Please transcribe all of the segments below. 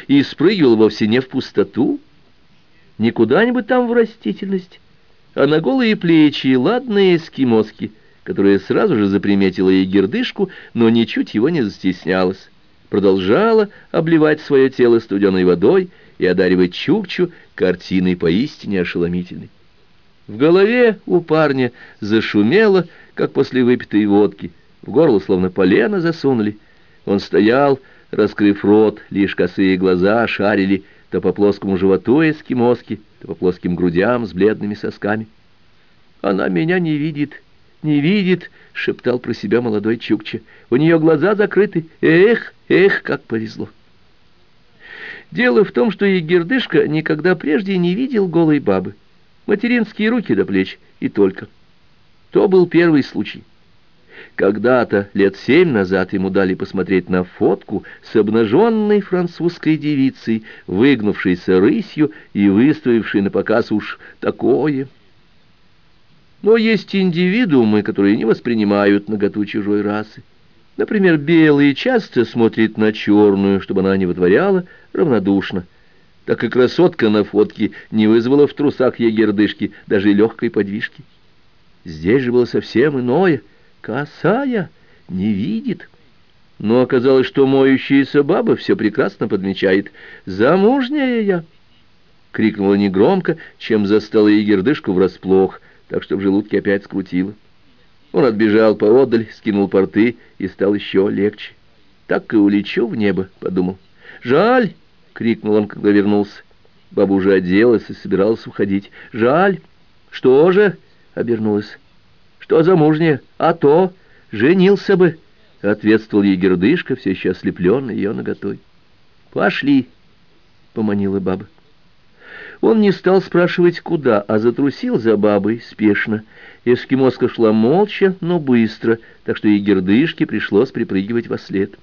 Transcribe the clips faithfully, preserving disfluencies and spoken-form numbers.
и спрыгивал вовсе не в пустоту, не куда-нибудь там в растительность, а на голые плечи ладные эскимоски, которая сразу же заприметила ей гердышку, но ничуть его не застеснялась, продолжала обливать свое тело студеной водой и одаривать Чукчу картиной поистине ошеломительной. В голове у парня зашумело, как после выпитой водки, в горло словно полено засунули. Он стоял, раскрыв рот, лишь косые глаза шарили то по плоскому животу эскимоски, то по плоским грудям с бледными сосками. «Она меня не видит, не видит», — шептал про себя молодой Чукча. «У нее глаза закрыты. Эх, эх, как повезло!» Дело в том, что и Гердышка никогда прежде не видел голой бабы. Материнские руки до плеч и только. То был первый случай. Когда-то, лет семь назад, ему дали посмотреть на фотку с обнаженной французской девицей, выгнувшейся рысью и выставившей на показ уж такое. Но есть индивидуумы, которые не воспринимают наготу чужой расы. Например, белый часто смотрит на черную, чтобы она не вытворяла, равнодушно. Так и красотка на фотке не вызвала в трусах егердышки даже легкой подвижки. Здесь же было совсем иное. Косая, не видит. Но оказалось, что моющаяся баба все прекрасно подмечает. «Замужняя я!» — крикнула негромко, чем застала егердышку врасплох, так что в желудке опять скрутило. Он отбежал поодаль, скинул порты и стал еще легче. «Так и улечу в небо», — подумал. «Жаль!» — крикнул он, когда вернулся. Баба уже оделась и собиралась уходить. «Жаль!» «Что же?» — обернулась. «Что замужняя? А то! Женился бы!» — ответствовал ей Гердышка, все еще ослепленный ее наготой. «Пошли!» — поманила баба. Он не стал спрашивать, куда, а затрусил за бабой спешно. Эскимоска шла молча, но быстро, так что ей Гердышке пришлось припрыгивать во след.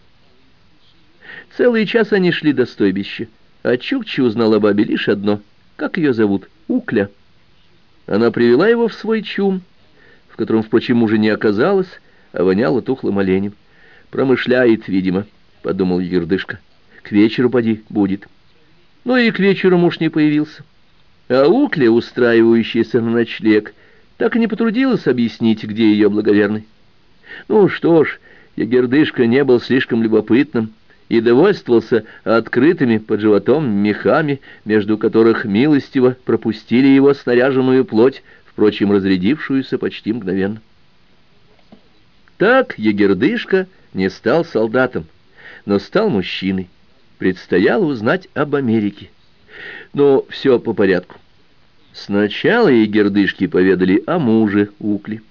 Целый час они шли до стойбища, а Чукча узнала о бабе лишь одно — как ее зовут — Укля. Она привела его в свой чум, в котором, впрочем, уже не оказалось, а воняло тухлым оленем. «Промышляет, видимо», — подумал Гердышка. «К вечеру поди будет». Но и к вечеру муж не появился. А Укля, устраивающаяся на ночлег, так и не потрудилась объяснить, где ее благоверный. Ну что ж, Егердышка не был слишком любопытным и довольствовался открытыми под животом мехами, между которых милостиво пропустили его снаряженную плоть, впрочем, разрядившуюся почти мгновенно. Так Егердышка не стал солдатом, но стал мужчиной. Предстояло узнать об Америке. Но все по порядку. Сначала Егердышке поведали о муже Укли.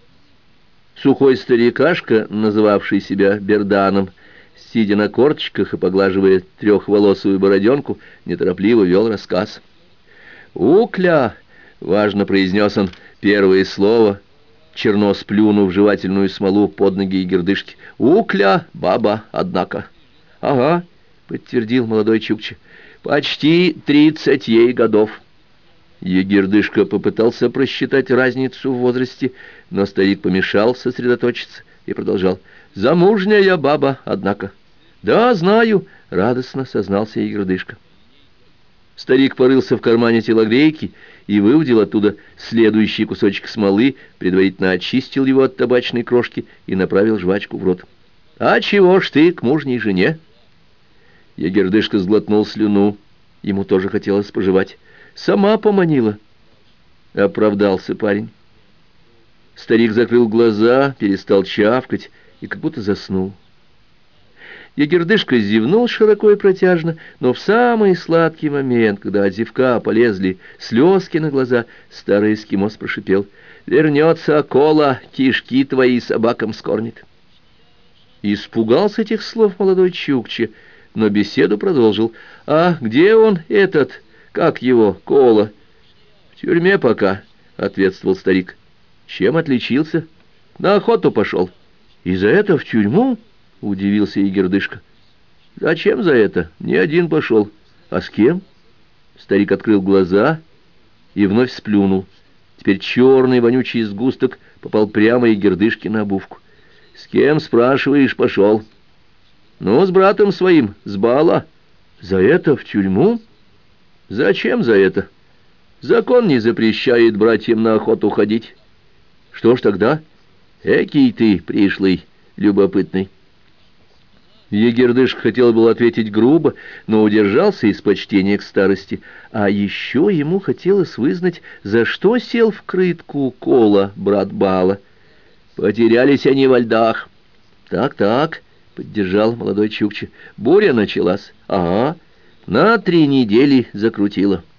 Сухой старикашка, называвший себя Берданом, сидя на корточках и поглаживая трехволосую бороденку, неторопливо вел рассказ. «Укля!» — важно произнес он первое слово, черно сплюнув жевательную смолу под ноги Егердышки. «Укля, баба, однако». «Ага», — подтвердил молодой Чукча, — «почти тридцать ей годов». Егердышка попытался просчитать разницу в возрасте, но старик помешал сосредоточиться и продолжал. «Замужняя баба, однако». «Да, знаю», — радостно сознался Егердышка. Старик порылся в кармане телогрейки и выудил оттуда следующий кусочек смолы, предварительно очистил его от табачной крошки и направил жвачку в рот. «А чего ж ты к мужней жене?» Егердышка сглотнул слюну. Ему тоже хотелось пожевать. «Сама поманила», — оправдался парень. Старик закрыл глаза, перестал чавкать и как будто заснул. Егердышка зевнул широко и протяжно, но в самый сладкий момент, когда от зевка полезли слезки на глаза, старый эскимос прошипел: «Вернется Акола, кишки твои собакам скормит». Испугался этих слов молодой Чукча, но беседу продолжил. «А где он, этот, как его, Кола?» «В тюрьме пока», — ответствовал старик. «Чем отличился?» «На охоту пошел». «И за это в тюрьму?» — удивился Егердышка. «Зачем за это? Ни один пошел. А с кем?» Старик открыл глаза и вновь сплюнул. Теперь черный вонючий сгусток попал прямо Егердышке на обувку. «С кем, спрашиваешь, пошел?» «Ну, с братом своим, с бала». За это в тюрьму? Зачем за это? Закон не запрещает братьям на охоту ходить. Что ж тогда? Экий ты, пришлый, любопытный. Егердыш хотел было ответить грубо, но удержался из почтения к старости. А еще ему хотелось вызнать, за что сел в крытку Кола, брат Бала. Потерялись они во льдах. Так-так, поддержал молодой Чукча. Буря началась. Ага, на три недели закрутила.